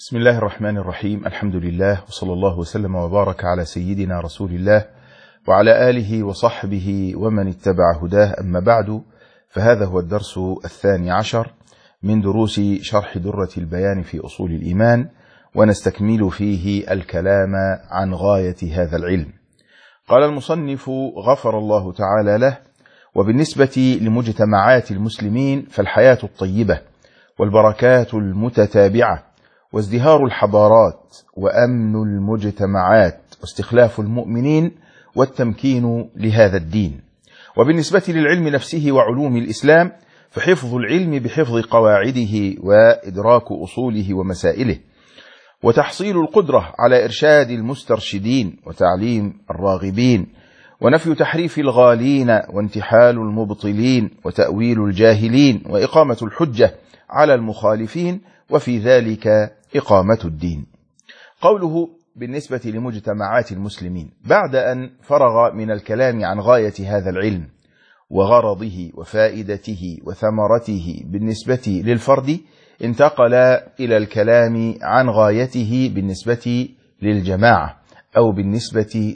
بسم الله الرحمن الرحيم. الحمد لله وصلى الله وسلم وبارك على سيدنا رسول الله وعلى آله وصحبه ومن اتبع هداه، أما بعد، فهذا هو الدرس 12 من دروس شرح درة البيان في أصول الإيمان، ونستكمل فيه الكلام عن غاية هذا العلم. قال المصنف غفر الله تعالى له: وبالنسبة لمجتمعات المسلمين فالحياة الطيبة والبركات المتتابعة وازدهار الحضارات وأمن المجتمعات واستخلاف المؤمنين والتمكين لهذا الدين. وبالنسبة للعلم نفسه وعلوم الإسلام فحفظ العلم بحفظ قواعده وإدراك أصوله ومسائله، وتحصيل القدرة على إرشاد المسترشدين وتعليم الراغبين، ونفي تحريف الغالين وانتحال المبطلين وتأويل الجاهلين، وإقامة الحجة على المخالفين، وفي ذلك إقامة الدين. قوله بالنسبة لمجتمعات المسلمين، بعد أن فرغ من الكلام عن غاية هذا العلم وغرضه وفائدته وثمرته بالنسبة للفرد، انتقل إلى الكلام عن غايته بالنسبة للجماعة أو بالنسبة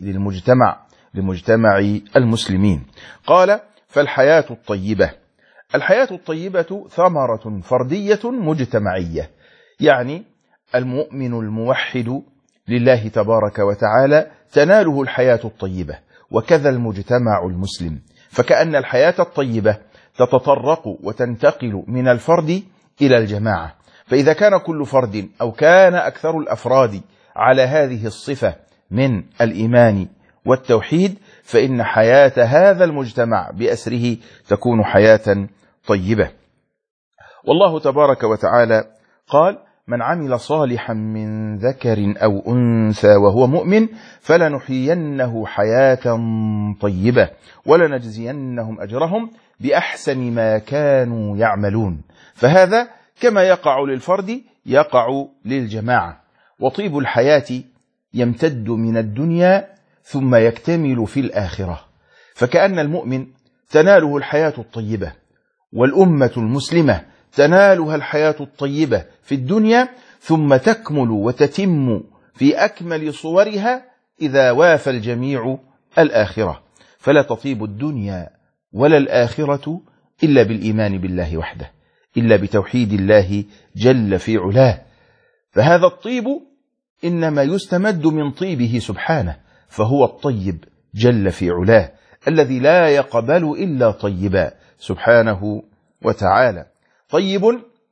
لمجتمع المسلمين. قال: فالحياة الطيبة. الحياة الطيبة ثمرة فردية مجتمعية، يعني المؤمن الموحد لله تبارك وتعالى تناله الحياة الطيبة، وكذا المجتمع المسلم، فكأن الحياة الطيبة تتطرق وتنتقل من الفرد إلى الجماعة. فإذا كان كل فرد أو كان أكثر الأفراد على هذه الصفة من الإيمان والتوحيد، فإن حياة هذا المجتمع بأسره تكون حياة طيبة. والله تبارك وتعالى قال: من عمل صالحا من ذكر أو أنثى وهو مؤمن فلنحيينه حياة طيبة ولنجزينهم أجرهم بأحسن ما كانوا يعملون. فهذا كما يقع للفرد يقع للجماعة. وطيب الحياة يمتد من الدنيا ثم يكتمل في الآخرة، فكأن المؤمن تناله الحياة الطيبة، والأمة المسلمة تنالها الحياة الطيبة في الدنيا، ثم تكمل وتتم في أكمل صورها إذا وافى الجميع الآخرة. فلا تطيب الدنيا ولا الآخرة إلا بالإيمان بالله وحده، إلا بتوحيد الله جل في علاه. فهذا الطيب إنما يستمد من طيبه سبحانه، فهو الطيب جل في علاه الذي لا يقبل إلا طيبا سبحانه وتعالى. طيب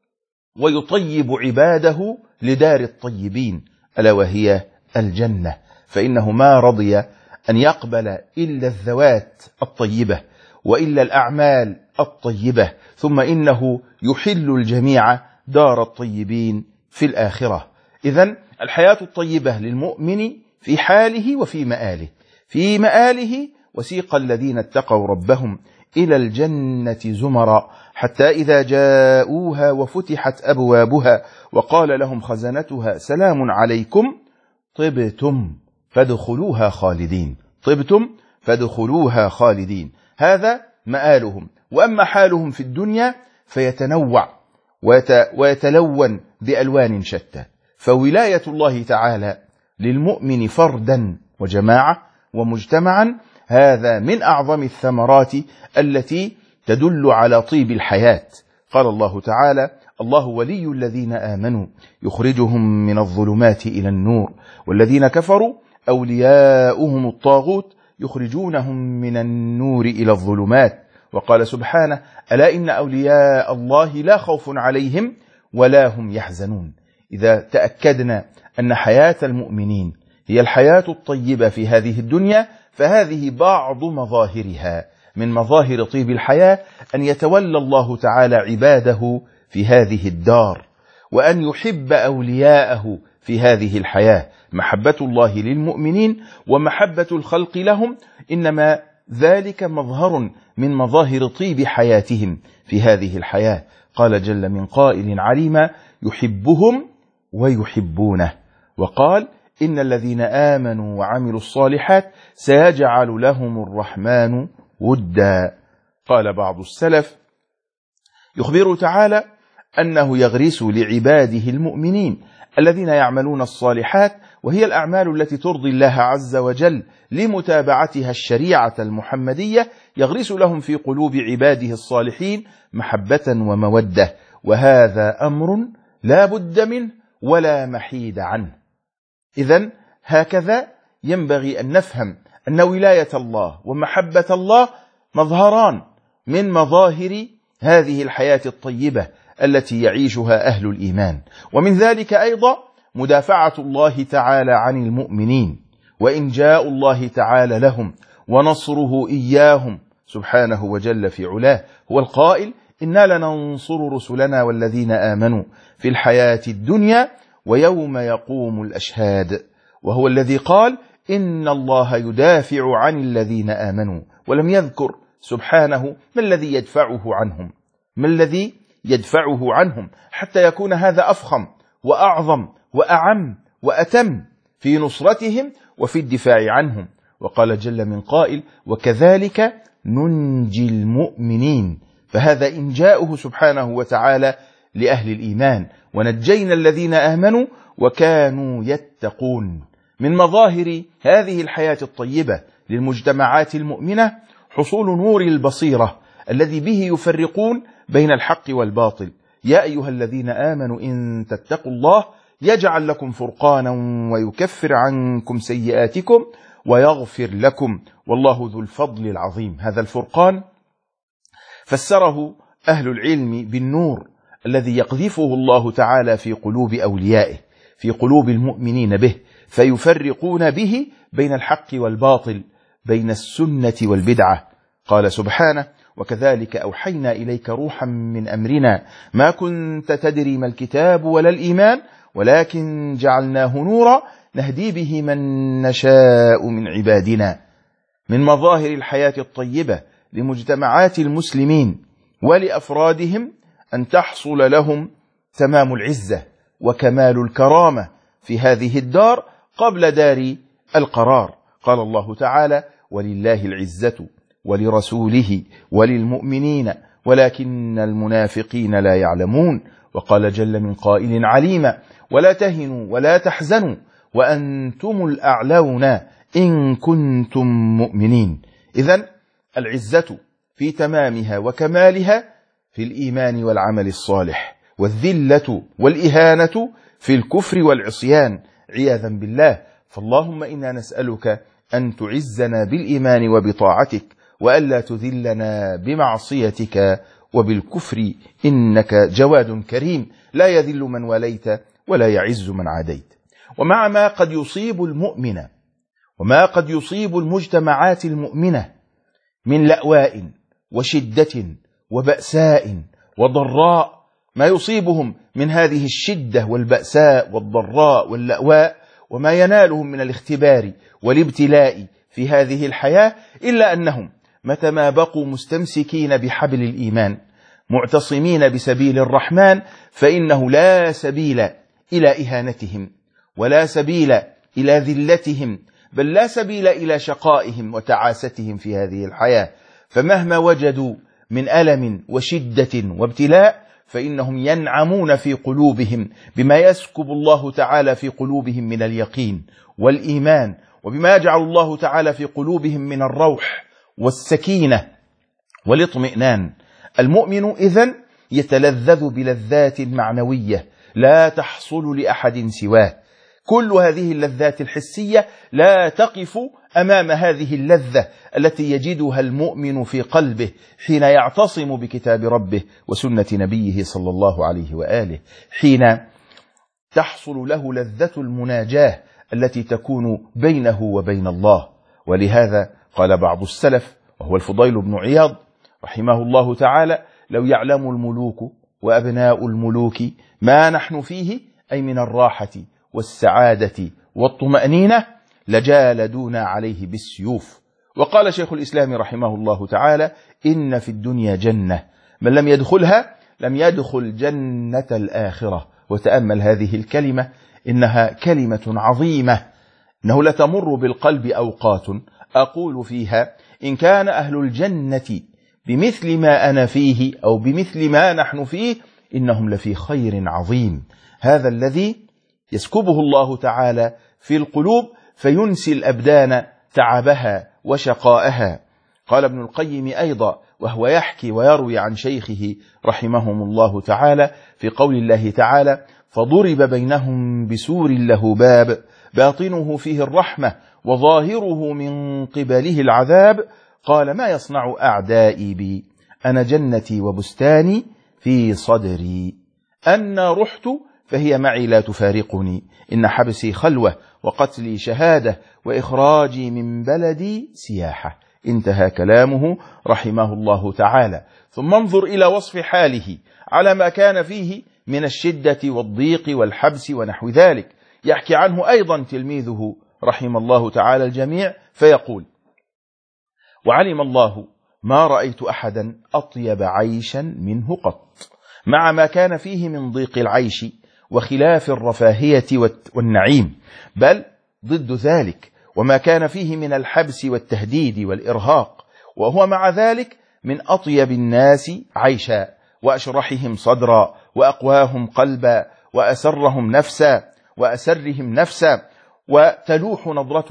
ويطيب عباده لدار الطيبين ألا وهي الجنة، فإنه ما رضي أن يقبل إلا الذوات الطيبة وإلا الأعمال الطيبة، ثم إنه يحل الجميع دار الطيبين في الآخرة. إذن الحياة الطيبة للمؤمن في حاله وفي مآله. في مآله: وسيق الذين اتقوا ربهم إلى الجنة زمرا حتى إذا جاءوها وفتحت أبوابها وقال لهم خزنتها سلام عليكم طبتم فادخلوها خالدين. طبتم فادخلوها خالدين. هذا مآلهم. وأما حالهم في الدنيا فيتنوع ويتلون بألوان شتى. فولاية الله تعالى للمؤمن فردا وجماعة ومجتمعا هذا من أعظم الثمرات التي تدل على طيب الحياة. قال الله تعالى: الله ولي الذين آمنوا يخرجهم من الظلمات إلى النور والذين كفروا أولياؤهم الطاغوت يخرجونهم من النور إلى الظلمات. وقال سبحانه: ألا إن أولياء الله لا خوف عليهم ولا هم يحزنون. إذا تأكدنا أن حياة المؤمنين هي الحياة الطيبة في هذه الدنيا، فهذه بعض مظاهرها. من مظاهر طيب الحياة أن يتولى الله تعالى عباده في هذه الدار، وأن يحب أولياءه في هذه الحياة. محبة الله للمؤمنين ومحبة الخلق لهم إنما ذلك مظهر من مظاهر طيب حياتهم في هذه الحياة. قال جل من قائل عليما: يحبهم ويحبونه. وقال: إن الذين آمنوا وعملوا الصالحات سيجعل لهم الرحمن ودا. قال بعض السلف: يخبر تعالى أنه يغرس لعباده المؤمنين الذين يعملون الصالحات، وهي الأعمال التي ترضي الله عز وجل لمتابعتها الشريعة المحمدية، يغرس لهم في قلوب عباده الصالحين محبة ومودة، وهذا أمر لا بد منه ولا محيد عنه. إذن هكذا ينبغي أن نفهم أن ولاية الله ومحبة الله مظهران من مظاهر هذه الحياة الطيبة التي يعيشها أهل الإيمان. ومن ذلك أيضا مدافعة الله تعالى عن المؤمنين، وإنجاء الله تعالى لهم، ونصره إياهم سبحانه وجل في علاه. هو القائل: إنا لننصر رسلنا والذين آمنوا في الحياة الدنيا ويوم يقوم الأشهاد. وهو الذي قال: إن الله يدافع عن الذين آمنوا، ولم يذكر سبحانه ما الذي يدفعه عنهم، ما الذي يدفعه عنهم حتى يكون هذا أفخم وأعظم وأعم وأتم في نصرتهم وفي الدفاع عنهم. وقال جل من قائل: وكذلك ننجي المؤمنين. فهذا إنجاؤه سبحانه وتعالى لأهل الإيمان، ونجينا الذين آمنوا وكانوا يتقون. من مظاهر هذه الحياة الطيبة للمجتمعات المؤمنة حصول نور البصيرة الذي به يفرقون بين الحق والباطل. يا أيها الذين آمنوا إن تتقوا الله يجعل لكم فرقانا ويكفر عنكم سيئاتكم ويغفر لكم والله ذو الفضل العظيم. هذا الفرقان فسره أهل العلم بالنور الذي يقذفه الله تعالى في قلوب أوليائه، في قلوب المؤمنين به، فيفرقون به بين الحق والباطل، بين السنة والبدعة. قال سبحانه: وكذلك أوحينا إليك روحا من أمرنا ما كنت تدري ما الكتاب ولا الإيمان ولكن جعلناه نورا نهدي به من نشاء من عبادنا. من مظاهر الحياة الطيبة لمجتمعات المسلمين ولأفرادهم أن تحصل لهم تمام العزة وكمال الكرامة في هذه الدار قبل دار القرار. قال الله تعالى: ولله العزة ولرسوله وللمؤمنين ولكن المنافقين لا يعلمون. وقال جل من قائل عليما: ولا تهنوا ولا تحزنوا وأنتم الأعلون إن كنتم مؤمنين. إذن العزة في تمامها وكمالها في الإيمان والعمل الصالح، والذلة والإهانة في الكفر والعصيان عياذا بالله. فاللهم إنا نسألك أن تعزنا بالإيمان وبطاعتك، وألا تذلنا بمعصيتك وبالكفر، إنك جواد كريم لا يذل من وليت ولا يعز من عاديت. ومع ما قد يصيب المؤمن وما قد يصيب المجتمعات المؤمنة من لأواء وشدة وبأساء وضراء، ما يصيبهم من هذه الشدة والبأساء والضراء واللأواء وما ينالهم من الاختبار والابتلاء في هذه الحياة، إلا أنهم متى ما بقوا مستمسكين بحبل الإيمان معتصمين بسبيل الرحمن فإنه لا سبيل إلى إهانتهم ولا سبيل إلى ذلتهم، بل لا سبيل إلى شقائهم وتعاستهم في هذه الحياة. فمهما وجدوا من ألم وشدة وابتلاء فإنهم ينعمون في قلوبهم بما يسكب الله تعالى في قلوبهم من اليقين والإيمان، وبما يجعل الله تعالى في قلوبهم من الروح والسكينة والاطمئنان. المؤمن إذن يتلذذ بلذات معنوية لا تحصل لأحد سواه. كل هذه اللذات الحسية لا تقف أمام هذه اللذة التي يجدها المؤمن في قلبه حين يعتصم بكتاب ربه وسنة نبيه صلى الله عليه وآله، حين تحصل له لذة المناجاة التي تكون بينه وبين الله. ولهذا قال بعض السلف وهو الفضيل بن عياض رحمه الله تعالى: لو يعلم الملوك وأبناء الملوك ما نحن فيه، أي من الراحة والسعادة والطمأنينة، لجالدونا عليه بالسيوف. وقال شيخ الإسلام رحمه الله تعالى: إن في الدنيا جنة من لم يدخلها لم يدخل جنة الآخرة. وتأمل هذه الكلمة، إنها كلمة عظيمة، إنه لتمر بالقلب أوقات أقول فيها إن كان أهل الجنة بمثل ما أنا فيه أو بمثل ما نحن فيه إنهم لفي خير عظيم. هذا الذي يسكبه الله تعالى في القلوب فينسي الأبدان تعبها وشقاءها. قال ابن القيم أيضا وهو يحكي ويروي عن شيخه رحمهم الله تعالى في قول الله تعالى: فضرب بينهم بسور له باب باطنه فيه الرحمة وظاهره من قبله العذاب. قال: ما يصنع أعدائي بي؟ أنا جنتي وبستاني في صدري، أن رحت فهي معي لا تفارقني، إن حبسي خلوة وقتلي شهادة وإخراجي من بلدي سياحة. انتهى كلامه رحمه الله تعالى. ثم انظر إلى وصف حاله على ما كان فيه من الشدة والضيق والحبس ونحو ذلك. يحكي عنه أيضا تلميذه رحم الله تعالى الجميع فيقول: وعلم الله ما رأيت أحدا أطيب عيشا منه قط، مع ما كان فيه من ضيق العيش وخلاف الرفاهية والنعيم، بل ضد ذلك، وما كان فيه من الحبس والتهديد والإرهاق، وهو مع ذلك من أطيب الناس عيشا وأشرحهم صدرا وأقواهم قلبا وأسرهم نفسا وتلوح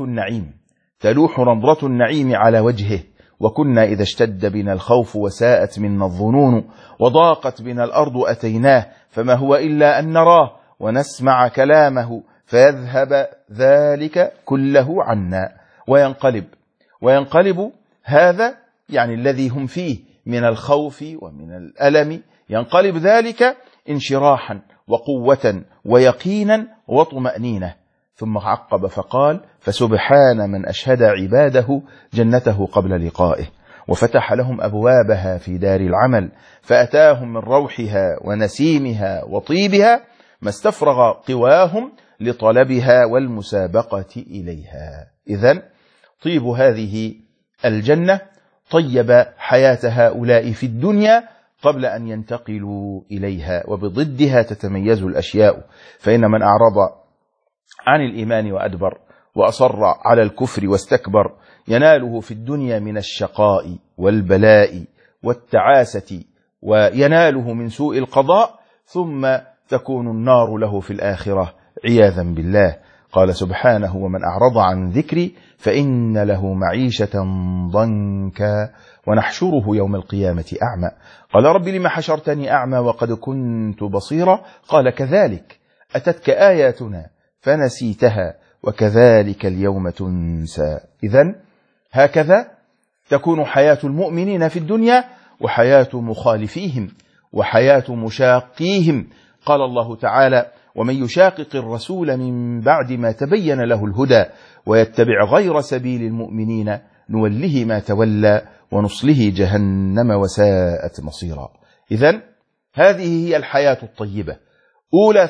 نظرة النعيم على وجهه. وكنا إذا اشتد بنا الخوف وساءت منا الظنون وضاقت بنا الأرض أتيناه، فما هو إلا أن نراه ونسمع كلامه فيذهب ذلك كله عنا وينقلب هذا يعني الذي هم فيه من الخوف ومن الألم، ينقلب ذلك انشراحا وقوة ويقينا وطمأنينة. ثم عقب فقال: فسبحان من أشهد عباده جنته قبل لقائه وفتح لهم أبوابها في دار العمل، فأتاهم من روحها ونسيمها وطيبها ما استفرغ قواهم لطلبها والمسابقة إليها. إذن طيب هذه الجنة طيب حياة هؤلاء في الدنيا قبل أن ينتقلوا إليها، وبضدها تتميز الأشياء. فإن من أعرض عن الإيمان وأدبر وأصر على الكفر واستكبر يناله في الدنيا من الشقاء والبلاء والتعاسة، ويناله من سوء القضاء، ثم تكون النار له في الآخرة عياذا بالله. قال سبحانه: ومن أعرض عن ذكري فإن له معيشة ضنكا ونحشره يوم القيامة أعمى. قال: رب لما حشرتني أعمى وقد كنت بصيرا؟ قال: كذلك أتتك آياتنا فنسيتها وكذلك اليوم تنسى. إذن هكذا تكون حياة المؤمنين في الدنيا، وحياة مخالفيهم وحياة مشاقيهم. قال الله تعالى: ومن يشاقق الرسول من بعد ما تبين له الهدى ويتبع غير سبيل المؤمنين نوله ما تولى ونصله جهنم وساءت مصيرا. إذن هذه هي الحياة الطيبة، أولى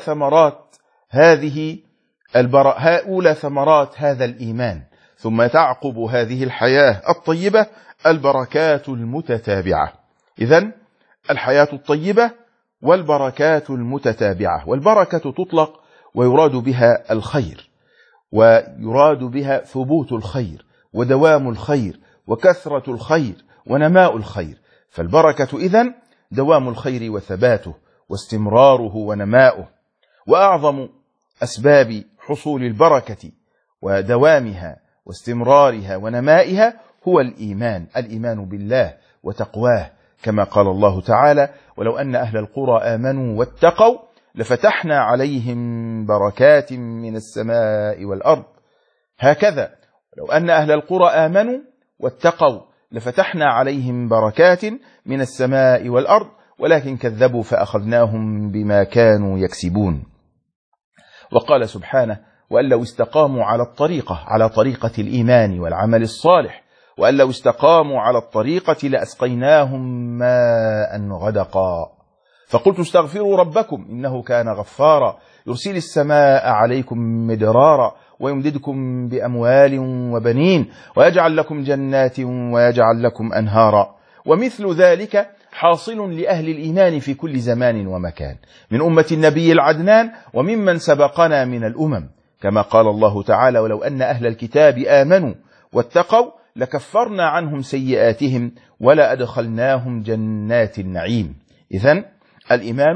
ثمرات هذا الإيمان. ثم تعقب هذه الحياة الطيبة البركات المتتابعة. إذن الحياة الطيبة والبركات المتتابعة. والبركة تطلق ويراد بها الخير، ويراد بها ثبوت الخير ودوام الخير وكثرة الخير ونماء الخير. فالبركة إذن دوام الخير وثباته واستمراره ونماؤه. وأعظم أسباب حصول البركة ودوامها واستمرارها ونمائها هو الإيمان بالله وتقواه، كما قال الله تعالى: ولو أن أهل القرى آمنوا واتقوا لفتحنا عليهم بركات من السماء والأرض. هكذا لو أن أهل القرى آمنوا واتقوا لفتحنا عليهم بركات من السماء والأرض ولكن كذبوا فأخذناهم بما كانوا يكسبون. وقال سبحانه: وأن لو استقاموا على طريقة الإيمان والعمل الصالح، وأن لو استقاموا على الطريقة لأسقيناهم ماء غدقا. فقلت استغفروا ربكم إنه كان غفارا يرسل السماء عليكم مدرارا ويمددكم بأموال وبنين ويجعل لكم جنات ويجعل لكم أنهارا. ومثل ذلك حاصل لأهل الإيمان في كل زمان ومكان من أمة النبي العدنان وممن سبقنا من الأمم، كما قال الله تعالى: ولو أن أهل الكتاب آمنوا واتقوا لكفرنا عنهم سيئاتهم ولا أدخلناهم جنات النعيم. إذن الإيمان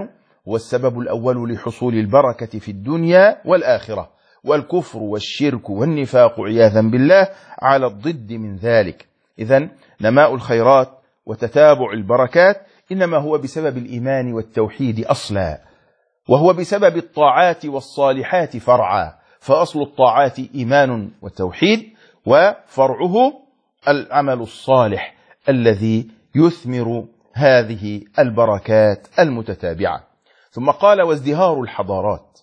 هو السبب الأول لحصول البركة في الدنيا والآخرة، والكفر والشرك والنفاق عياذا بالله على الضد من ذلك. إذن نماء الخيرات وتتابع البركات إنما هو بسبب الإيمان والتوحيد أصلا، وهو بسبب الطاعات والصالحات فرعا، فأصل الطاعات إيمان وتوحيد، وفرعه العمل الصالح الذي يثمر هذه البركات المتتابعة. ثم قال: وازدهار الحضارات.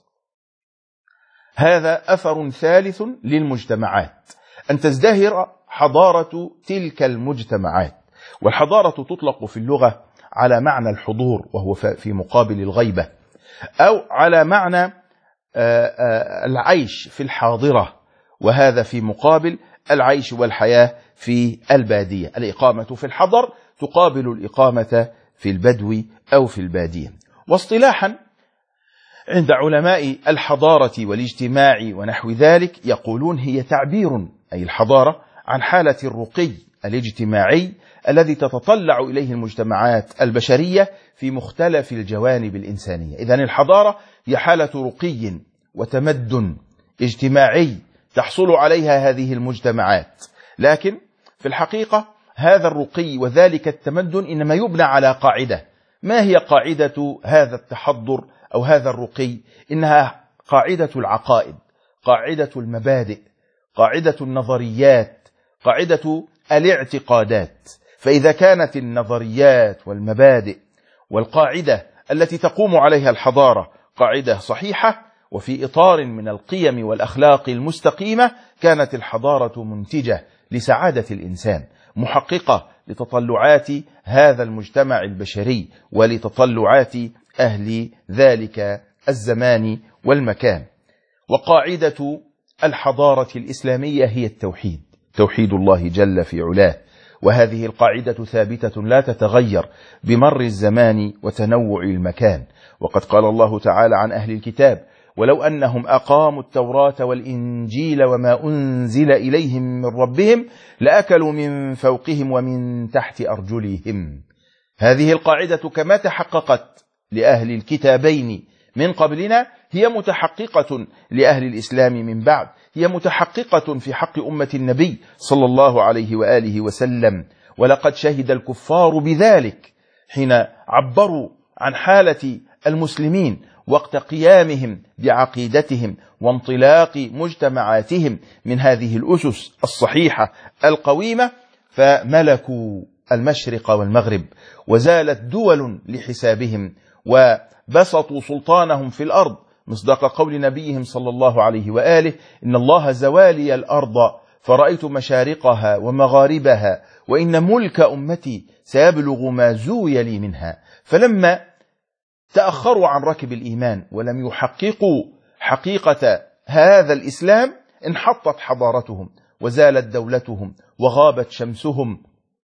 هذا أثر ثالث للمجتمعات، أن تزدهر حضارة تلك المجتمعات. والحضارة تطلق في اللغة على معنى الحضور، وهو في مقابل الغيبة، أو على معنى العيش في الحاضرة، وهذا في مقابل العيش والحياة في البادية. الإقامة في الحضر تقابل الإقامة في البدو أو في البادية. واصطلاحا عند علماء الحضارة والاجتماع ونحو ذلك يقولون: هي تعبير، أي الحضارة، عن حالة الرقي الاجتماعي الذي تتطلع إليه المجتمعات البشرية في مختلف الجوانب الإنسانية. إذن الحضارة هي حالة رقي وتمدن اجتماعي تحصل عليها هذه المجتمعات، لكن في الحقيقة هذا الرقي وذلك التمدن إنما يبنى على قاعدة. ما هي قاعدة هذا التحضر أو هذا الرقي؟ إنها قاعدة العقائد، قاعدة المبادئ، قاعدة النظريات، قاعدة الاعتقادات. فإذا كانت النظريات والمبادئ والقاعدة التي تقوم عليها الحضارة قاعدة صحيحة وفي إطار من القيم والأخلاق المستقيمة، كانت الحضارة منتجة لسعادة الإنسان، محققة لتطلعات هذا المجتمع البشري ولتطلعات أهل ذلك الزمان والمكان. وقاعدة الحضارة الإسلامية هي التوحيد، توحيد الله جل في علاه، وهذه القاعدة ثابتة لا تتغير بمر الزمان وتنوع المكان. وقد قال الله تعالى عن أهل الكتاب: ولو أنهم أقاموا التوراة والإنجيل وما أنزل إليهم من ربهم لأكلوا من فوقهم ومن تحت أرجلهم. هذه القاعدة كما تحققت لأهل الكتابين من قبلنا هي متحققة لأهل الإسلام من بعد، هي متحققة في حق أمة النبي صلى الله عليه وآله وسلم. ولقد شهد الكفار بذلك حين عبروا عن حالة المسلمين وقت قيامهم بعقيدتهم وانطلاق مجتمعاتهم من هذه الأسس الصحيحة القويمة، فملكوا المشرق والمغرب، وزالت دول لحسابهم، وبسطوا سلطانهم في الأرض، مصداق قول نبيهم صلى الله عليه وآله: إن الله زوالي الأرض فرأيت مشارقها ومغاربها وإن ملك أمتي سيبلغ ما زوي لي منها. فلما تأخروا عن ركب الإيمان ولم يحققوا حقيقة هذا الإسلام انحطت حضارتهم وزالت دولتهم وغابت شمسهم،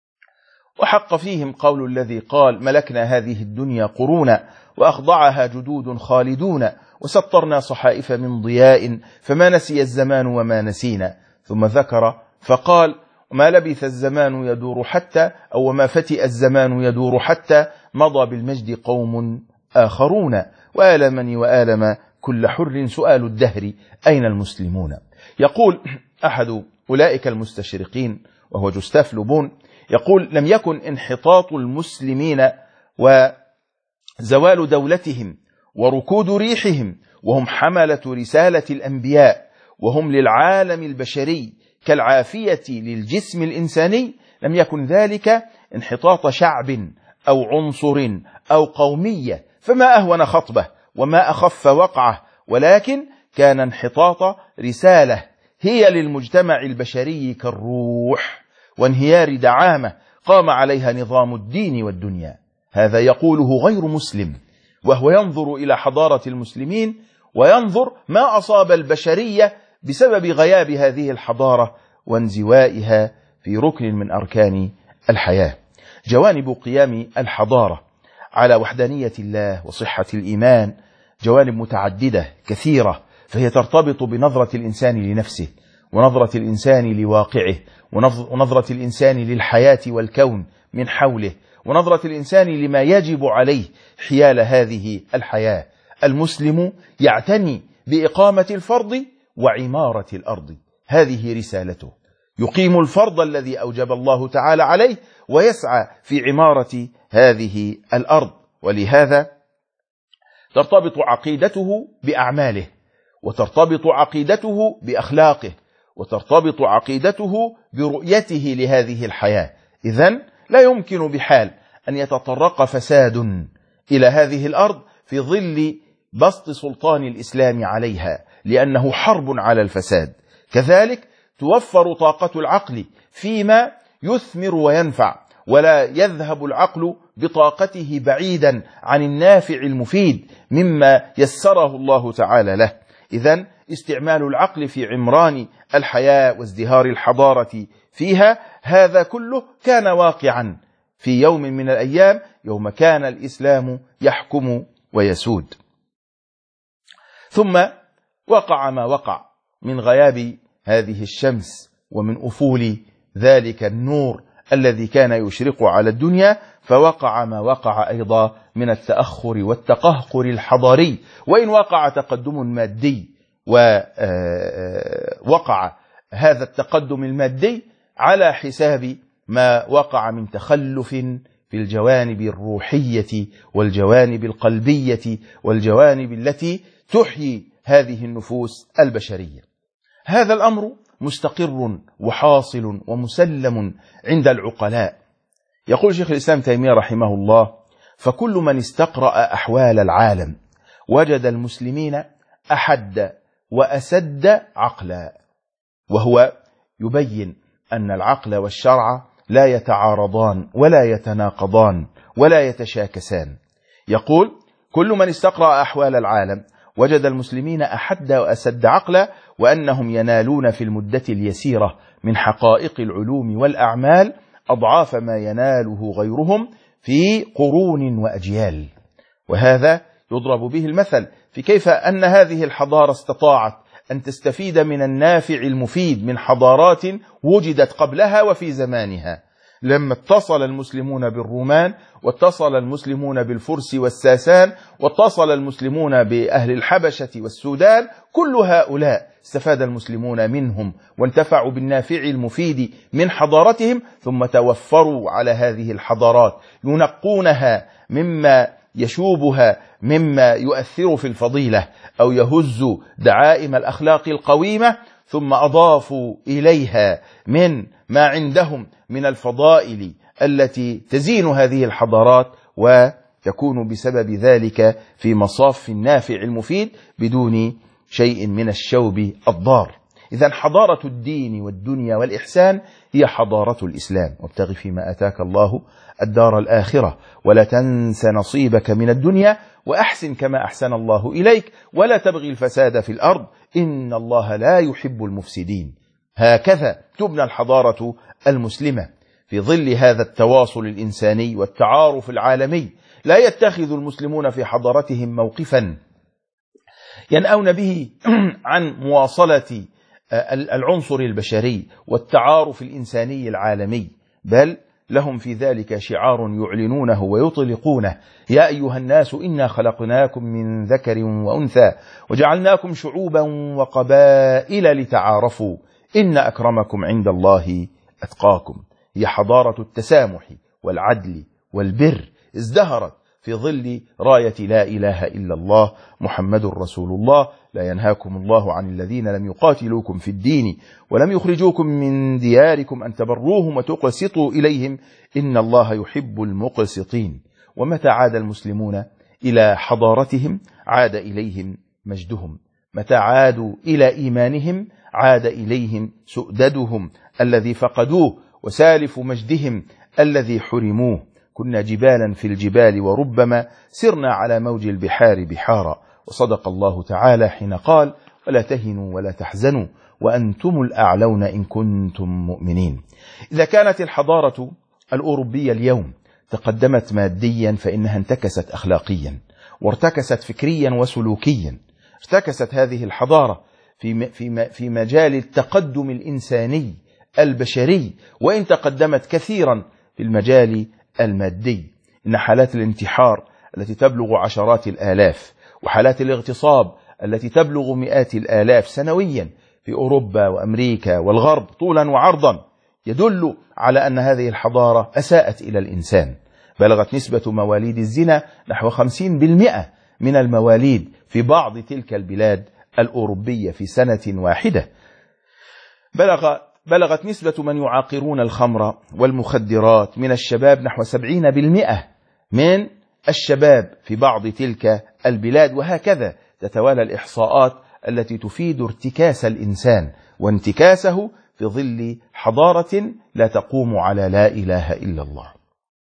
وحق فيهم قول الذي قال: ملكنا هذه الدنيا قرونا وأخضعها جدود خالدون وسطرنا صحائف من ضياء فما نسي الزمان وما نسينا. ثم ذكر فقال: ما لبث الزمان يدور حتى، أو ما فتئ الزمان يدور حتى مضى بالمجد قوم آخرون وآلمني وآلم كل حر سؤال الدهر أين المسلمون. يقول أحد أولئك المستشرقين وهو جوستاف لوبون، يقول: لم يكن انحطاط المسلمين وزوال دولتهم وركود ريحهم وهم حملة رسالة الأنبياء وهم للعالم البشري كالعافية للجسم الإنساني، لم يكن ذلك انحطاط شعب أو عنصر أو قومية، فما أهون خطبة وما أخف وقعه، ولكن كان انحطاط رسالة هي للمجتمع البشري كالروح وانهيار دعامة قام عليها نظام الدين والدنيا. هذا يقوله غير مسلم، وهو ينظر إلى حضارة المسلمين وينظر ما أصاب البشرية بسبب غياب هذه الحضارة وانزوائها في ركن من أركان الحياة. جوانب قيام الحضارة على وحدانية الله وصحة الإيمان جوانب متعددة كثيرة، فهي ترتبط بنظرة الإنسان لنفسه، ونظرة الإنسان لواقعه، ونظرة الإنسان للحياة والكون من حوله، ونظرة الإنسان لما يجب عليه حيال هذه الحياة. المسلم يعتني بإقامة الفرض وعمارة الأرض، هذه رسالته، يقيم الفرض الذي أوجب الله تعالى عليه ويسعى في عمارة هذه الأرض. ولهذا ترتبط عقيدته بأعماله، وترتبط عقيدته بأخلاقه، وترتبط عقيدته برؤيته لهذه الحياة. إذن لا يمكن بحال أن يتطرق فساد إلى هذه الأرض في ظل بسط سلطان الإسلام عليها، لأنه حرب على الفساد. كذلك توفر طاقة العقل فيما يثمر وينفع، ولا يذهب العقل بطاقته بعيدا عن النافع المفيد مما يسره الله تعالى له. إذن استعمال العقل في عمران الحياة وازدهار الحضارة فيها، هذا كله كان واقعا في يوم من الأيام، يوم كان الإسلام يحكم ويسود. ثم وقع ما وقع من غياب هذه الشمس ومن أفول ذلك النور الذي كان يشرق على الدنيا، فوقع ما وقع أيضا من التأخر والتقهقر الحضاري. وإن وقع تقدم مادي، ووقع هذا التقدم المادي على حساب ما وقع من تخلف في الجوانب الروحية والجوانب القلبية والجوانب التي تحيي هذه النفوس البشرية. هذا الأمر مستقر وحاصل ومسلم عند العقلاء. يقول شيخ الإسلام تيمية رحمه الله: فكل من استقرأ أحوال العالم وجد المسلمين أحد وأسد عقلا. وهو يبين أن العقل والشرع لا يتعارضان ولا يتناقضان ولا يتشاكسان. يقول: كل من استقرأ أحوال العالم وجد المسلمين أحد وأسد عقلا، وأنهم ينالون في المدة اليسيرة من حقائق العلوم والأعمال أضعاف ما يناله غيرهم في قرون وأجيال. وهذا يضرب به المثل في كيف أن هذه الحضارة استطاعت أن تستفيد من النافع المفيد من حضارات وجدت قبلها وفي زمانها. لما اتصل المسلمون بالرومان، واتصل المسلمون بالفرس والساسان، واتصل المسلمون بأهل الحبشة والسودان، كل هؤلاء استفاد المسلمون منهم وانتفعوا بالنافع المفيد من حضارتهم، ثم توفروا على هذه الحضارات ينقونها مما يشوبها، مما يؤثر في الفضيلة أو يهز دعائم الأخلاق القويمة، ثم أضافوا إليها من ما عندهم من الفضائل التي تزين هذه الحضارات، وتكون بسبب ذلك في مصاف النافع المفيد بدون شيء من الشوب الضار. إذن حضارة الدين والدنيا والإحسان هي حضارة الإسلام. وابتغ فيما آتاك الله الدار الآخرة ولا تنس نصيبك من الدنيا وأحسن كما أحسن الله إليك ولا تبغي الفساد في الأرض إن الله لا يحب المفسدين. هكذا تبنى الحضارة المسلمة في ظل هذا التواصل الإنساني والتعارف العالمي. لا يتخذ المسلمون في حضارتهم موقفا ينأون به عن مواصلة العنصر البشري والتعارف الإنساني العالمي، بل لهم في ذلك شعار يعلنونه ويطلقونه: يا أيها الناس إنا خلقناكم من ذكر وأنثى وجعلناكم شعوبا وقبائل لتعارفوا إن أكرمكم عند الله أتقاكم. هي حضارة التسامح والعدل والبر ازدهرت في ظل راية لا إله إلا الله محمد رسول الله. لا ينهاكم الله عن الذين لم يقاتلوكم في الدين ولم يخرجوكم من دياركم أن تبروهم وتقسطوا إليهم إن الله يحب المقسطين. ومتى عاد المسلمون إلى حضارتهم عاد إليهم مجدهم، متى عادوا إلى إيمانهم عاد إليهم سؤددهم الذي فقدوه وسالف مجدهم الذي حرموه. كنا جبالا في الجبال وربما سرنا على موج البحار بحارا. وصدق الله تعالى حين قال: ولا تهنوا ولا تحزنوا وأنتم الأعلون إن كنتم مؤمنين. إذا كانت الحضارة الأوروبية اليوم تقدمت ماديا فإنها انتكست أخلاقيا وارتكست فكريا وسلوكيا. ارتكست هذه الحضارة في مجال التقدم الإنساني البشري، وإن تقدمت كثيرا في المجال المادي. إن حالات الانتحار التي تبلغ عشرات الآلاف، وحالات الاغتصاب التي تبلغ مئات الآلاف سنويا في أوروبا وأمريكا والغرب طولا وعرضا، يدل على أن هذه الحضارة أساءت إلى الإنسان. بلغت نسبة مواليد الزنا نحو 50% من المواليد في بعض تلك البلاد الأوروبية في سنة واحدة. بلغت نسبة من يعاقرون الخمر والمخدرات من الشباب نحو 70% من الشباب في بعض تلك البلاد. وهكذا تتوالى الإحصاءات التي تفيد ارتكاس الإنسان وانتكاسه في ظل حضارة لا تقوم على لا إله إلا الله.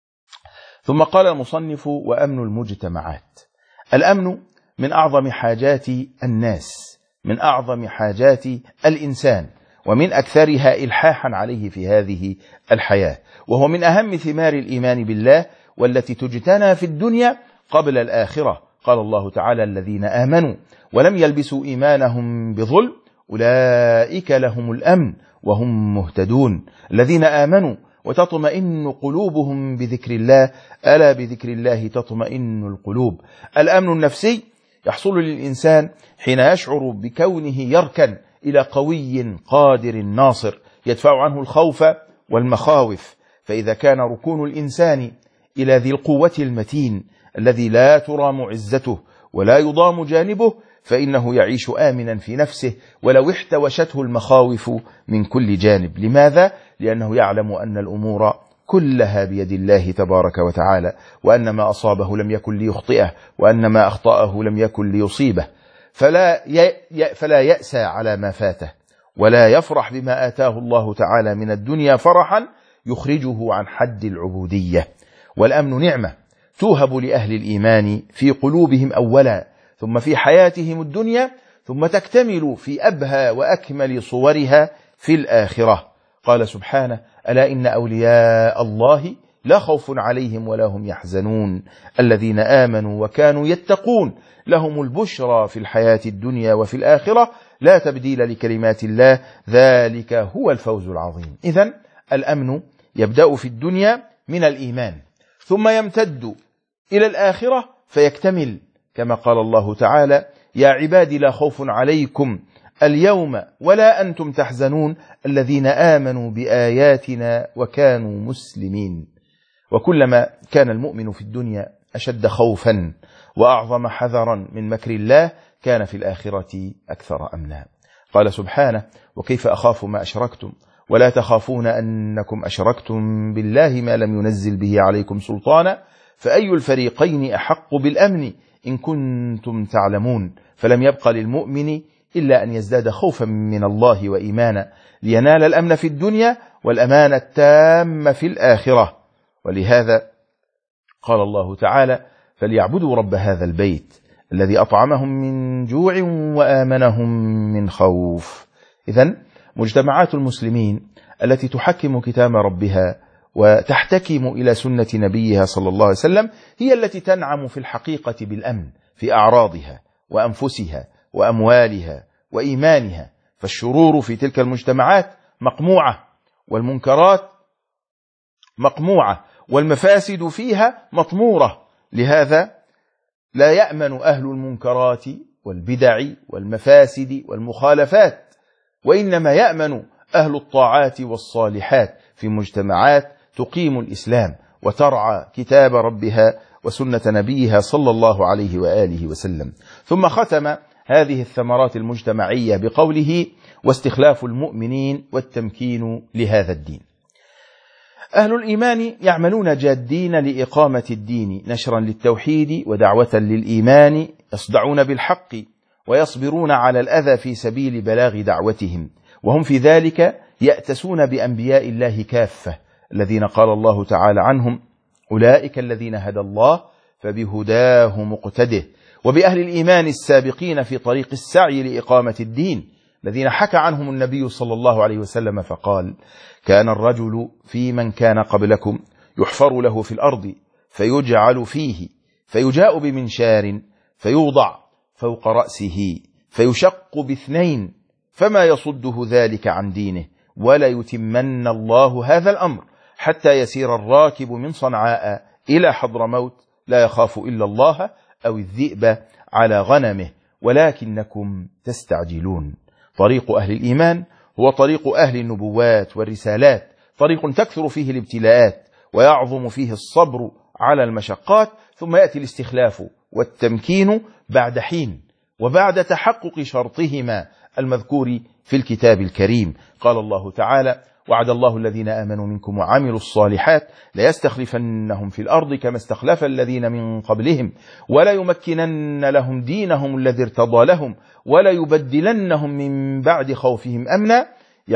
ثم قال المصنف: وأمن المجتمعات. الأمن من أعظم حاجات الناس، من أعظم حاجات الإنسان، ومن أكثرها إلحاحا عليه في هذه الحياة، وهو من أهم ثمار الإيمان بالله والتي تجتنى في الدنيا قبل الآخرة. قال الله تعالى: الذين آمنوا ولم يلبسوا إيمانهم بظلم أولئك لهم الأمن وهم مهتدون. الذين آمنوا وتطمئن قلوبهم بذكر الله، ألا بذكر الله تطمئن القلوب. الأمن النفسي يحصل للإنسان حين يشعر بكونه يركن إلى قوي قادر ناصر يدفع عنه الخوف والمخاوف. فإذا كان ركون الإنسان إلى ذي القوة المتين الذي لا ترام عزته ولا يضام جانبه، فإنه يعيش آمنا في نفسه ولو احتوشته المخاوف من كل جانب. لماذا؟ لأنه يعلم أن الأمور كلها بيد الله تبارك وتعالى، وأن ما أصابه لم يكن ليخطئه، وأن ما أخطأه لم يكن ليصيبه. فلا يأسى على ما فاته، ولا يفرح بما آتاه الله تعالى من الدنيا فرحا يخرجه عن حد العبودية. والأمن نعمة توهب لأهل الإيمان في قلوبهم أولا، ثم في حياتهم الدنيا، ثم تكتمل في أبهى وأكمل صورها في الآخرة. قال سبحانه: ألا إن أولياء الله لا خوف عليهم ولا هم يحزنون الذين آمنوا وكانوا يتقون لهم البشرى في الحياة الدنيا وفي الآخرة لا تبديل لكلمات الله ذلك هو الفوز العظيم. إذن الأمن يبدأ في الدنيا من الإيمان، ثم يمتد إلى الآخرة فيكتمل كما قال الله تعالى: يا عبادي لا خوف عليكم اليوم ولا أنتم تحزنون الذين آمنوا بآياتنا وكانوا مسلمين. وكلما كان المؤمن في الدنيا أشد خوفا وأعظم حذرا من مكر الله، كان في الآخرة أكثر أمنا. قال سبحانه: وكيف أخاف ما أشركتم ولا تخافون أنكم أشركتم بالله ما لم ينزل به عليكم سلطانا فأي الفريقين أحق بالأمن إن كنتم تعلمون. فلم يبق للمؤمن إلا أن يزداد خوفا من الله وإيمانا لينال الأمن في الدنيا والأمان التام في الآخرة. ولهذا قال الله تعالى: فليعبدوا رب هذا البيت الذي أطعمهم من جوع وآمنهم من خوف. إذن مجتمعات المسلمين التي تحكم كتاب ربها وتحتكم إلى سنة نبيها صلى الله عليه وسلم هي التي تنعم في الحقيقة بالأمن في أعراضها وأنفسها وأموالها وإيمانها. فالشرور في تلك المجتمعات مقموعة، والمنكرات مقموعة، والمفاسد فيها مطمورة. لهذا لا يأمن أهل المنكرات والبدع والمفاسد والمخالفات، وإنما يأمن أهل الطاعات والصالحات في مجتمعات تقيم الإسلام وترعى كتاب ربها وسنة نبيها صلى الله عليه وآله وسلم. ثم ختم هذه الثمرات المجتمعية بقوله: واستخلاف المؤمنين والتمكين لهذا الدين. أهل الإيمان يعملون جادين لإقامة الدين نشرا للتوحيد ودعوة للإيمان، يصدعون بالحق ويصبرون على الأذى في سبيل بلاغ دعوتهم، وهم في ذلك يأتسون بأنبياء الله كافة الذين قال الله تعالى عنهم: أولئك الذين هدى الله فبهداه مقتده. وبأهل الإيمان السابقين في طريق السعي لإقامة الدين الذين حكى عنهم النبي صلى الله عليه وسلم فقال: كان الرجل في من كان قبلكم يحفر له في الأرض فيجعل فيه فيجاء بمنشار فيوضع فوق رأسه فيشق باثنين فما يصده ذلك عن دينه ولا يتمن الله هذا الأمر حتى يسير الراكب من صنعاء إلى حضرموت لا يخاف إلا الله أو الذئب على غنمه ولكنكم تستعجلون. طريق أهل الإيمان هو طريق أهل النبوات والرسالات، طريق تكثر فيه الابتلاءات ويعظم فيه الصبر على المشقات، ثم يأتي الاستخلاف والتمكين بعد حين وبعد تحقق شرطهما المذكور في الكتاب الكريم. قال الله تعالى: وعد الله الذين آمنوا منكم وعملوا الصالحات ليستخلفنهم في الأرض كما استخلف الذين من قبلهم وليمكنن لهم دينهم الذي ارتضى لهم وليبدلنهم من بعد خوفهم أمنا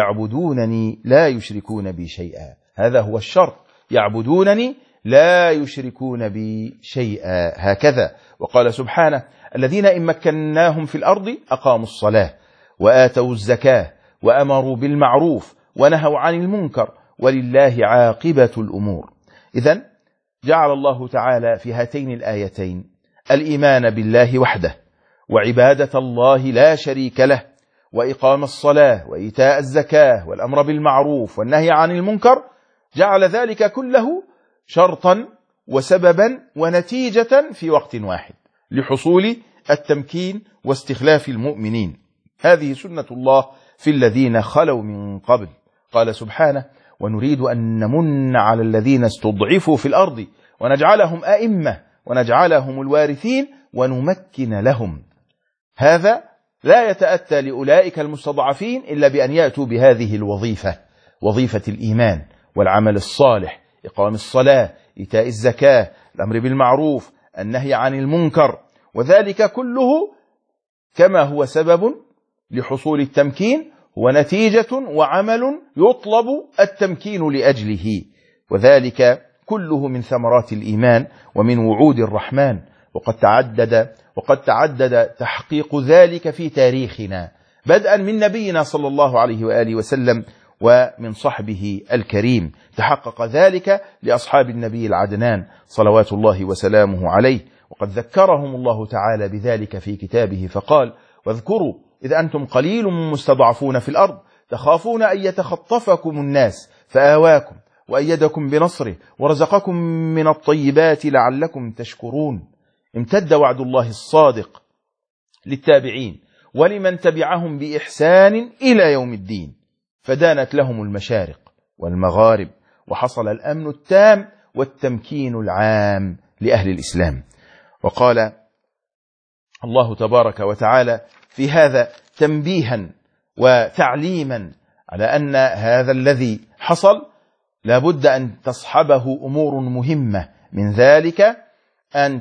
يعبدونني لا يشركون بي شيئا. هذا هو الشرط، يعبدونني لا يشركون بي شيئا. هكذا وقال سبحانه: الذين إن مكناهم في الأرض أقاموا الصلاة وآتوا الزكاة وأمروا بالمعروف ونهوا عن المنكر ولله عاقبة الأمور. إذن جعل الله تعالى في هاتين الآيتين الإيمان بالله وحده وعبادة الله لا شريك له وإقام الصلاة وإيتاء الزكاة والأمر بالمعروف والنهي عن المنكر، جعل ذلك كله شرطا وسببا ونتيجة في وقت واحد لحصول التمكين واستخلاف المؤمنين. هذه سنة الله في الذين خلوا من قبل. قال سبحانه: ونريد أن نمن على الذين استضعفوا في الأرض ونجعلهم أئمة ونجعلهم الوارثين ونمكن لهم. هذا لا يتأتى لأولئك المستضعفين إلا بأن يأتوا بهذه الوظيفة، وظيفة الإيمان والعمل الصالح، إقام الصلاة، إيتاء الزكاة، الأمر بالمعروف، النهي عن المنكر، وذلك كله كما هو سبب لحصول التمكين هو نتيجة وعمل يطلب التمكين لأجله، وذلك كله من ثمرات الإيمان ومن وعود الرحمن. وقد تعدد تحقيق ذلك في تاريخنا، بدءا من نبينا صلى الله عليه وآله وسلم ومن صحبه الكريم. تحقق ذلك لأصحاب النبي العدنان صلوات الله وسلامه عليه، وقد ذكرهم الله تعالى بذلك في كتابه فقال: واذكروا إذ أنتم قليل مستضعفون في الأرض تخافون أن يتخطفكم الناس فآواكم وأيدكم بنصره ورزقكم من الطيبات لعلكم تشكرون. امتد وعد الله الصادق للتابعين ولمن تبعهم بإحسان إلى يوم الدين، فدانت لهم المشارق والمغارب، وحصل الأمن التام والتمكين العام لأهل الإسلام. وقال الله تبارك وتعالى في هذا تنبيها وتعليما على أن هذا الذي حصل لابد أن تصحبه أمور مهمة، من ذلك أن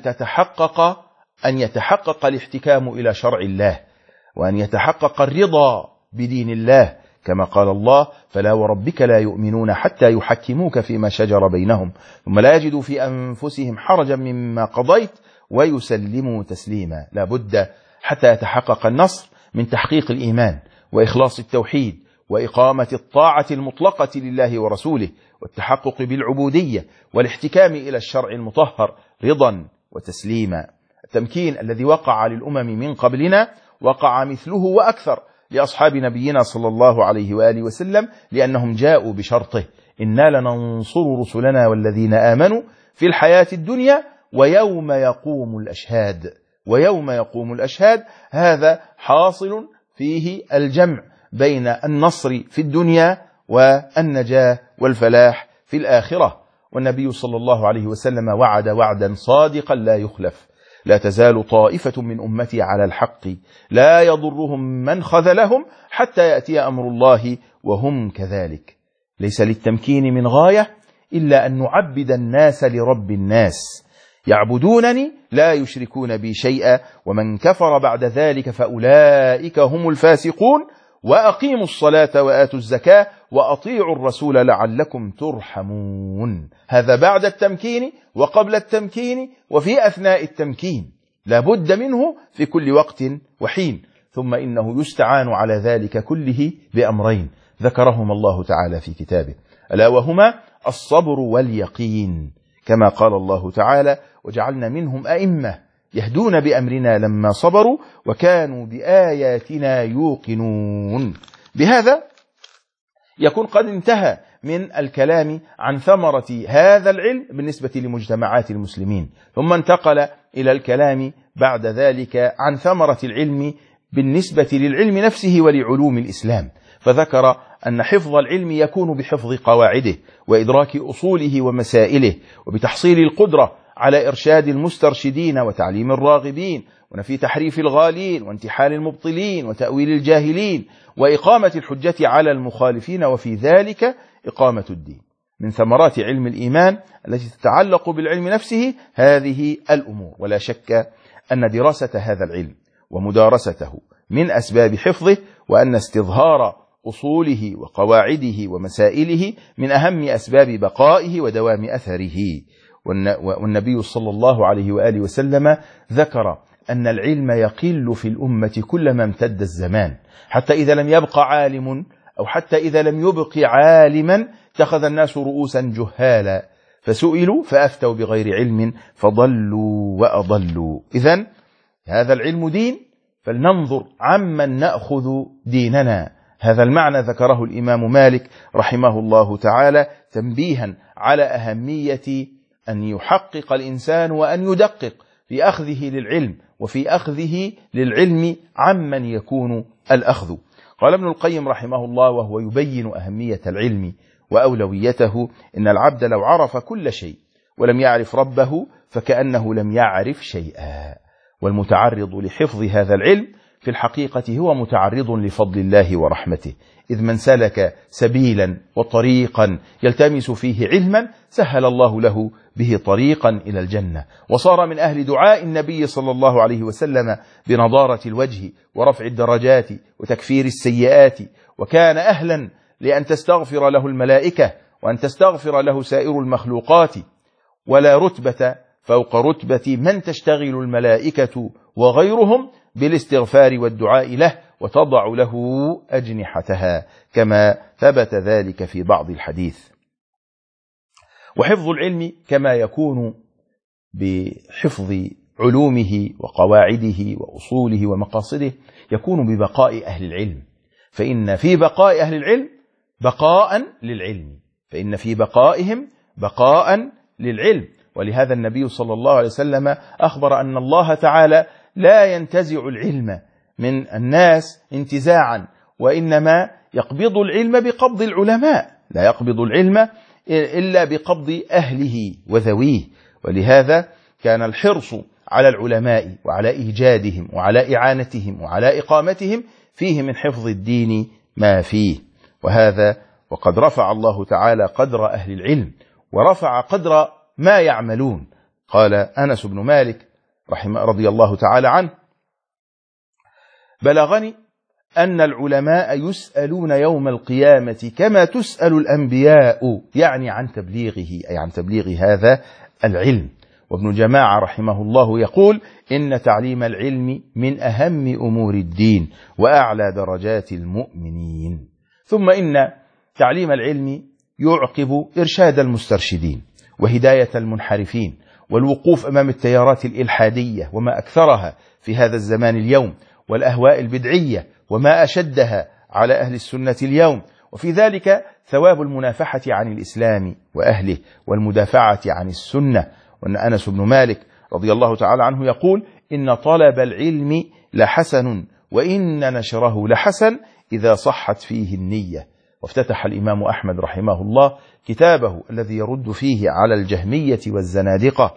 يتحقق الاحتكام إلى شرع الله، وأن يتحقق الرضا بدين الله، كما قال الله: فلا وربك لا يؤمنون حتى يحكموك فيما شجر بينهم ثم لا يجدوا في أنفسهم حرجا مما قضيت ويسلموا تسليما. لا بد حتى يتحقق النصر من تحقيق الإيمان وإخلاص التوحيد وإقامة الطاعة المطلقة لله ورسوله والتحقق بالعبودية والاحتكام إلى الشرع المطهر رضا وتسليما. التمكين الذي وقع للأمم من قبلنا وقع مثله وأكثر لأصحاب نبينا صلى الله عليه وآله وسلم، لأنهم جاءوا بشرطه: إنا لننصر رسلنا والذين آمنوا في الحياة الدنيا ويوم يقوم الأشهاد. ويوم يقوم الأشهاد هذا حاصل فيه الجمع بين النصر في الدنيا والنجاة والفلاح في الآخرة. والنبي صلى الله عليه وسلم وعد وعدا صادقا لا يخلف: لا تزال طائفة من أمتي على الحق لا يضرهم من خذلهم حتى يأتي أمر الله وهم كذلك. ليس للتمكين من غاية إلا أن نعبد الناس لرب الناس، يعبدونني لا يشركون بي شيئا، ومن كفر بعد ذلك فأولئك هم الفاسقون، وأقيموا الصلاة وآتوا الزكاة وأطيعوا الرسول لعلكم ترحمون. هذا بعد التمكين وقبل التمكين وفي أثناء التمكين، لا بد منه في كل وقت وحين. ثم إنه يستعان على ذلك كله بأمرين ذكرهما الله تعالى في كتابه، ألا وهما الصبر واليقين، كما قال الله تعالى: وجعلنا منهم أئمة يهدون بأمرنا لما صبروا وكانوا بآياتنا يوقنون. بهذا يكون قد انتهى من الكلام عن ثمرة هذا العلم بالنسبة لمجتمعات المسلمين، ثم انتقل إلى الكلام بعد ذلك عن ثمرة العلم بالنسبة للعلم نفسه ولعلوم الإسلام، فذكر أن حفظ العلم يكون بحفظ قواعده وإدراك أصوله ومسائله، وبتحصيل القدرة على إرشاد المسترشدين وتعليم الراغبين، ونفي تحريف الغالين وانتحال المبطلين وتأويل الجاهلين، وإقامة الحجة على المخالفين، وفي ذلك إقامة الدين. من ثمرات علم الإيمان التي تتعلق بالعلم نفسه هذه الأمور، ولا شك أن دراسة هذا العلم ومدارسته من أسباب حفظه، وأن استظهار أصوله وقواعده ومسائله من أهم أسباب بقائه ودوام أثره. والنبي صلى الله عليه وآله وسلم ذكر أن العلم يقل في الأمة كلما امتد الزمان، حتى إذا لم يبق عالم أو حتى إذا لم يبق عالما اتخذ الناس رؤوسا جهالا فسئلوا فأفتوا بغير علم فضلوا وأضلوا. إذن هذا العلم دين، فلننظر عمن نأخذ ديننا. هذا المعنى ذكره الإمام مالك رحمه الله تعالى تنبيها على أهمية أن يحقق الإنسان وأن يدقق في أخذه للعلم، وفي أخذه للعلم عمن يكون الأخذ. قال ابن القيم رحمه الله وهو يبين أهمية العلم وأولويته: إن العبد لو عرف كل شيء ولم يعرف ربه فكأنه لم يعرف شيئا. والمتعرض لحفظ هذا العلم في الحقيقة هو متعرض لفضل الله ورحمته، إذ من سلك سبيلا وطريقا يلتمس فيه علما سهل الله له به طريقا إلى الجنة، وصار من أهل دعاء النبي صلى الله عليه وسلم بنضارة الوجه ورفع الدرجات وتكفير السيئات، وكان أهلا لأن تستغفر له الملائكة وأن تستغفر له سائر المخلوقات، ولا رتبة فوق رتبة من تشتغل الملائكة وغيرهم بالاستغفار والدعاء له وتضع له أجنحتها، كما ثبت ذلك في بعض الحديث. وحفظ العلم كما يكون بحفظ علومه وقواعده وأصوله ومقاصده يكون ببقاء أهل العلم، فإن في بقاء أهل العلم بقاء للعلم، فإن في بقائهم بقاء للعلم. ولهذا النبي صلى الله عليه وسلم أخبر أن الله تعالى لا ينتزع العلم من الناس انتزاعا، وإنما يقبض العلم بقبض العلماء، لا يقبض العلم إلا بقبض أهله وذويه. ولهذا كان الحرص على العلماء وعلى إيجادهم وعلى إعانتهم وعلى إقامتهم فيه من حفظ الدين ما فيه. وقد رفع الله تعالى قدر أهل العلم ورفع قدر ما يعملون. قال أنس بن مالك رضي الله تعالى عنه: بلغني أن العلماء يسألون يوم القيامة كما تسأل الأنبياء، يعني عن تبليغه، أي عن تبليغ هذا العلم. وابن جماعة رحمه الله يقول: إن تعليم العلم من أهم أمور الدين وأعلى درجات المؤمنين. ثم إن تعليم العلم يعقب إرشاد المسترشدين وهداية المنحرفين، والوقوف أمام التيارات الإلحادية وما أكثرها في هذا الزمان اليوم، والأهواء البدعية وما أشدها على أهل السنة اليوم، وفي ذلك ثواب المنافحة عن الإسلام وأهله والمدافعة عن السنة. وأن أنس بن مالك رضي الله تعالى عنه يقول: إن طلب العلم لحسن وإن نشره لحسن إذا صحت فيه النية. وافتتح الإمام أحمد رحمه الله كتابه الذي يرد فيه على الجهمية والزنادقة،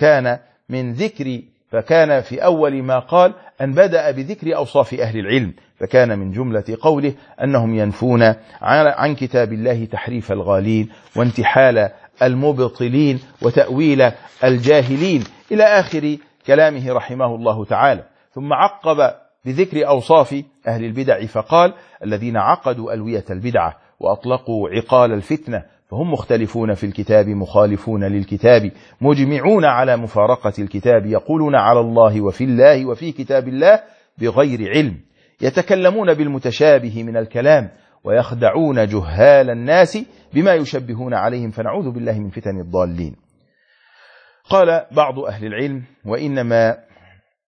فكان في أول ما قال أن بدأ بذكر أوصاف أهل العلم، فكان من جملة قوله أنهم ينفون عن كتاب الله تحريف الغالين وانتحال المبطلين وتأويل الجاهلين، إلى آخر كلامه رحمه الله تعالى. ثم عقب بذكر أوصاف أهل البدع فقال: الذين عقدوا ألوية البدعة وأطلقوا عقال الفتنة فهم مختلفون في الكتاب مخالفون للكتاب مجمعون على مفارقة الكتاب، يقولون على الله وفي الله وفي كتاب الله بغير علم، يتكلمون بالمتشابه من الكلام ويخدعون جهال الناس بما يشبهون عليهم، فنعوذ بالله من فتن الضالين. قال بعض أهل العلم: وإنما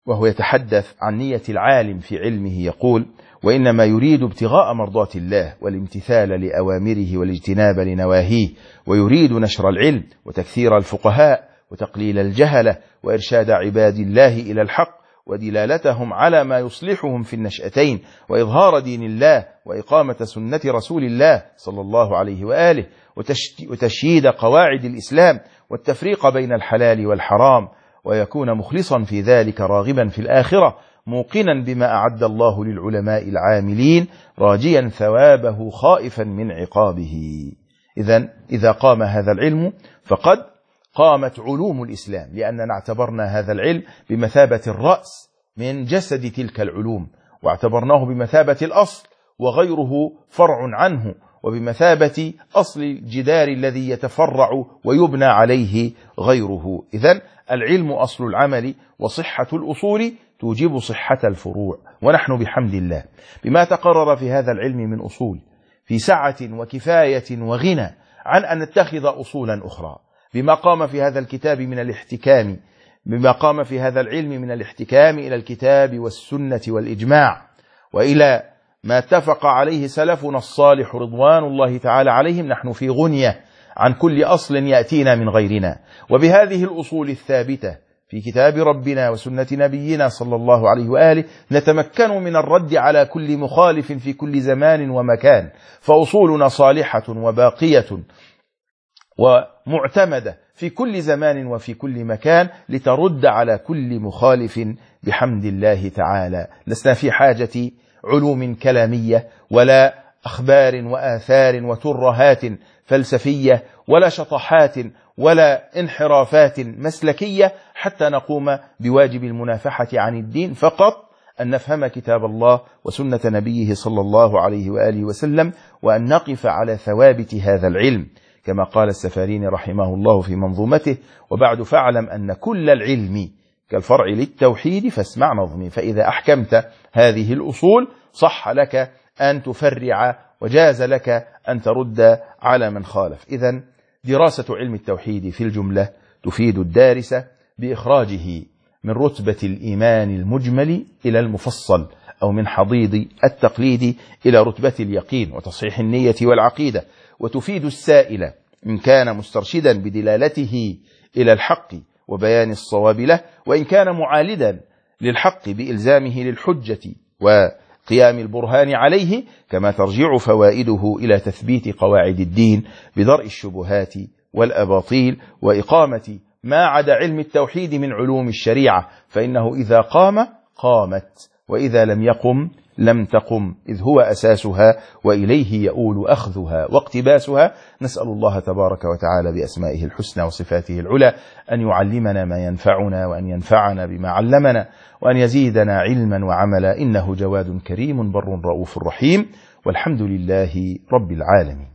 وهو يتحدث عن نية العالم في علمه يقول: وإنما يريد ابتغاء مرضات الله والامتثال لأوامره والاجتناب لنواهيه، ويريد نشر العلم وتكثير الفقهاء وتقليل الجهلة وإرشاد عباد الله إلى الحق ودلالتهم على ما يصلحهم في النشأتين، وإظهار دين الله وإقامة سنة رسول الله صلى الله عليه وآله، وتشييد قواعد الإسلام والتفريق بين الحلال والحرام، ويكون مخلصا في ذلك راغبا في الآخرة موقنا بما أعد الله للعلماء العاملين راجيا ثوابه خائفا من عقابه. إذا قام هذا العلم فقد قامت علوم الإسلام، لأننا اعتبرنا هذا العلم بمثابة الرأس من جسد تلك العلوم، واعتبرناه بمثابة الأصل وغيره فرع عنه، وبمثابة أصل الجدار الذي يتفرع ويبنى عليه غيره. إذن العلم أصل العمل، وصحة الأصول توجب صحة الفروع، ونحن بحمد الله بما تقرر في هذا العلم من أصول في سعة وكفاية وغنى عن أن نتخذ أصولا أخرى، بما قام في هذا الكتاب من الاحتكام، بما قام في هذا العلم من الاحتكام إلى الكتاب والسنة والإجماع، وإلى ما اتفق عليه سلفنا الصالح رضوان الله تعالى عليهم. نحن في غنية عن كل أصل يأتينا من غيرنا، وبهذه الأصول الثابتة في كتاب ربنا وسنة نبينا صلى الله عليه وآله نتمكن من الرد على كل مخالف في كل زمان ومكان، فأصولنا صالحة وباقية ومعتمدة في كل زمان وفي كل مكان لترد على كل مخالف بحمد الله تعالى. لسنا في حاجة علوم كلامية ولا أخبار وآثار وترهات فلسفية ولا شطحات ولا انحرافات مسلكية حتى نقوم بواجب المنافحة عن الدين، فقط أن نفهم كتاب الله وسنة نبيه صلى الله عليه وآله وسلم، وأن نقف على ثوابت هذا العلم كما قال السفاريني رحمه الله في منظومته: وبعد فاعلم أن كل العلم كالفرع للتوحيد فاسمع نظمي، فإذا أحكمت هذه الأصول صح لك أن تفرع وجاز لك أن ترد على من خالف. إذن دراسة علم التوحيد في الجملة تفيد الدارس بإخراجه من رتبة الإيمان المجمل إلى المفصل، أو من حضيض التقليد إلى رتبة اليقين وتصحيح النية والعقيدة، وتفيد السائل إن كان مسترشدا بدلالته إلى الحق وبيان الصواب له، وإن كان معالدا للحق بإلزامه للحجة وقيام البرهان عليه، كما ترجع فوائده إلى تثبيت قواعد الدين بدرء الشبهات والأباطيل، وإقامة ما عدا علم التوحيد من علوم الشريعة، فإنه إذا قام قامت، وإذا لم يقم لم تقم، إذ هو أساسها وإليه يؤول أخذها واقتباسها. نسأل الله تبارك وتعالى بأسمائه الحسنى وصفاته العلى أن يعلمنا ما ينفعنا، وأن ينفعنا بما علمنا، وأن يزيدنا علما وعملا، إنه جواد كريم بر رؤوف رحيم، والحمد لله رب العالمين.